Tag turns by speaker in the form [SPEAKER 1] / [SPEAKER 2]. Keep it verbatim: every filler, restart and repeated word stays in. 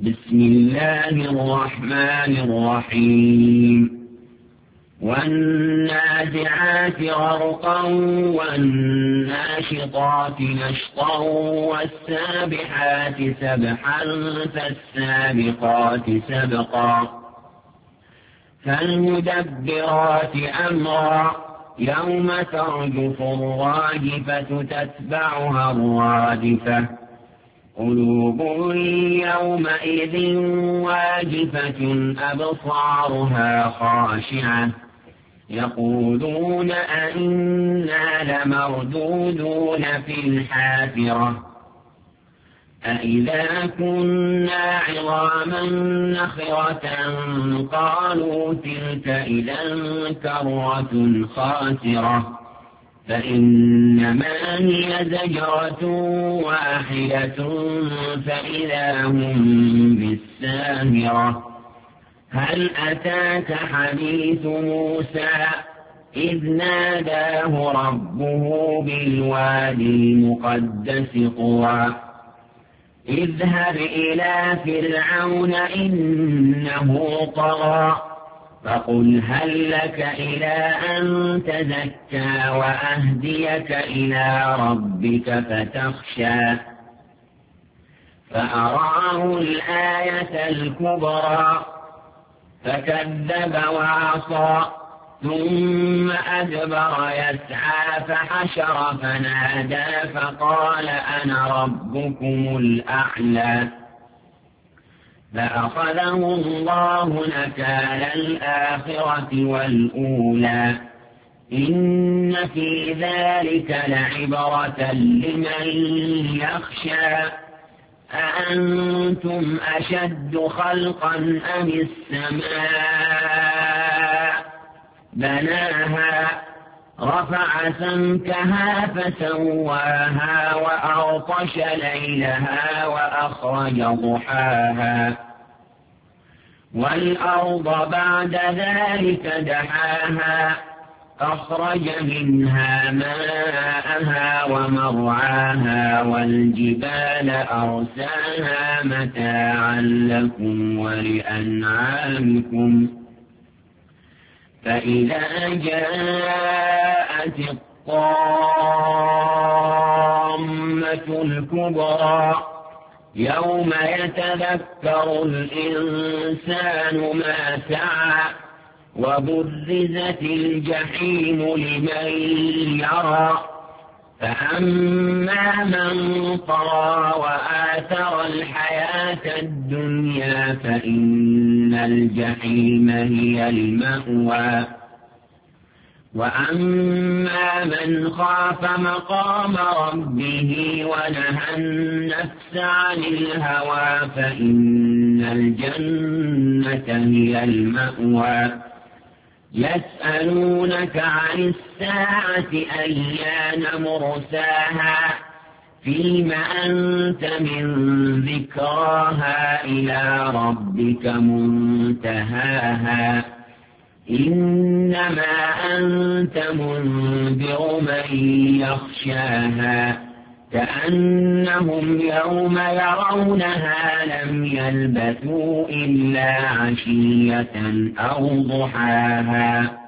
[SPEAKER 1] بسم الله الرحمن الرحيم والنازعات غرقا والناشطات نشطا والسابحات سبحا فالسابقات سبقا فالمدبرات أمرا يوم ترجف الراجفة تتبعها الرادفة قلوب يومئذ واجفة أبصارها خاشعة يقولون أئنا لمردودون في الحافرة أئذا كنا عظاما نخرة قالوا تلك إذا كرة خاسرة فإنما هي زجرة واحدة فإذا هم بالساهرة هل أتاك حديث موسى إذ ناداه ربه بالوادي المقدس طوى اذهب إلى فرعون إنه طغى فقل هل لك إلى أن تزكى وأهديك إلى ربك فتخشى فأراه الآية الكبرى فكذب وعصى ثم أدبر يسعى فحشر فنادى فقال أنا ربكم الأعلى فأخذه الله نكال الآخرة والأولى إن في ذلك لعبرة لمن يخشى أأنتم أشد خلقا أم السماء بناها رفع سمكها فسواها وأغطش ليلها وأخرج ضحاها والأرض بعد ذلك دحاها أخرج منها ماءها ومرعاها والجبال أرساها متاعا لكم ولأنعامكم فإذا جاءت الطامة الكبرى يوم يتذكر الإنسان ما سعى وبرزت الجحيم لمن يرى فأما من طغى وآثر الحياة الدنيا فإن الجحيم هي المأوى وأما من خاف مقام ربه ونهى النفس عن الهوى فإن الجنة هي المأوى يسألونك عن الساعة أيان مرساها فيما أنت من ذكراها إلى ربك منتهاها إنما أنت منذر من يخشاها كأنهم يوم يرونها لم يلبثوا إلا عشية أو ضحاها